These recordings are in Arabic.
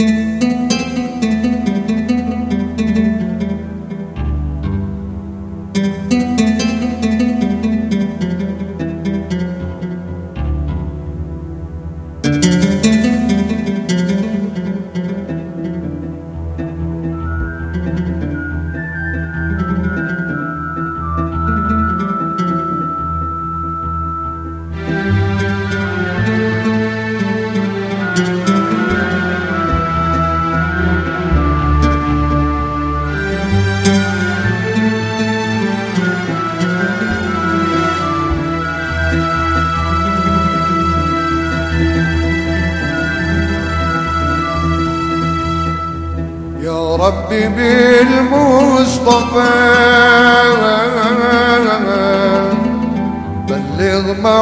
ربي بالمصطفى بلغ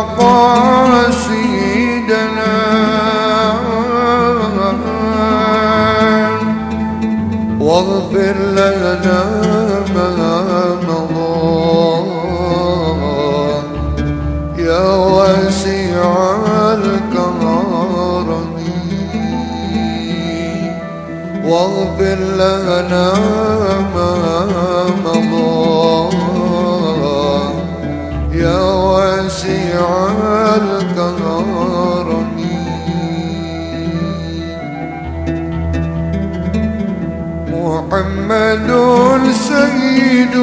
مقاصدنا واغفر لنا ما مضى يا واسع الكرم واغفر لنا ما مضى يا واسع الكرم محمد سيد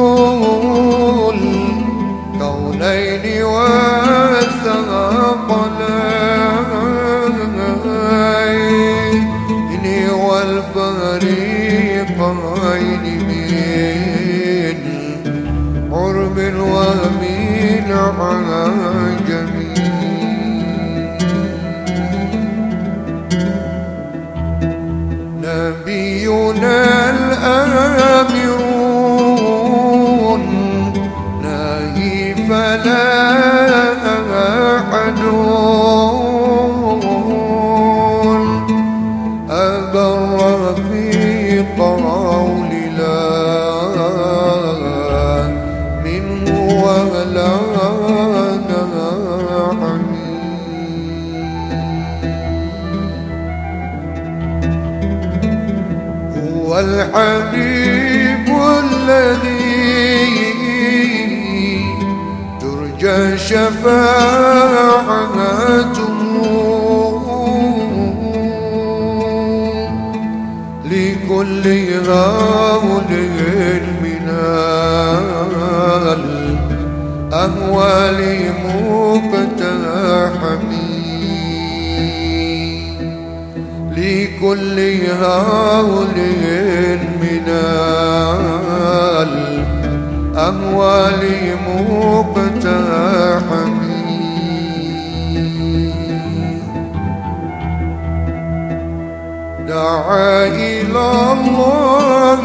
الكونين والثقلين والفريقين من عرب ومن عجم نبينا الآمرون ناهي فلا أحد أبر في قول لا منه ولا هو الحبيب الذي ترجى شفاعته لكل غول من الأهوال مقتحم لكل هول من الأهوال مقتحم دعا إلى الله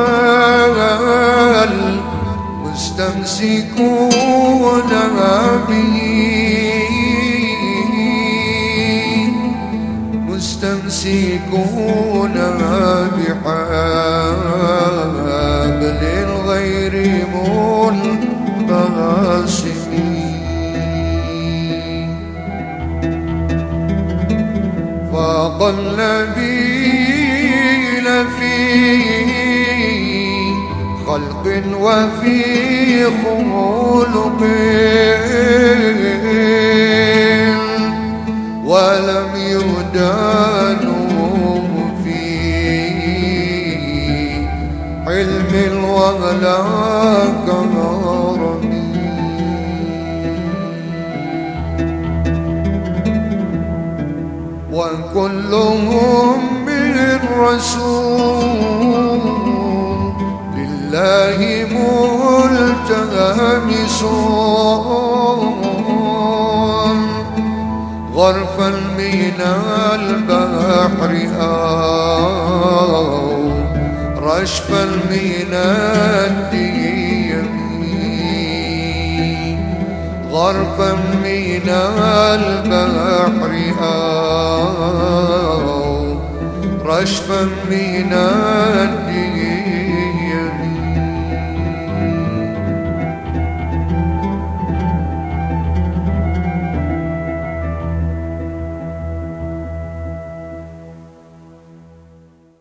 فالمستمسكون به مستمسكون بحبل غير منقسم فاق النبيين في خلق وفي خلق ولم يدانوا في علم ولا كرم وكلهم من رسول لله ملتمسون غرفا من البحر أو رشفا من الديم غرفا من البحر أو رشفا من الديم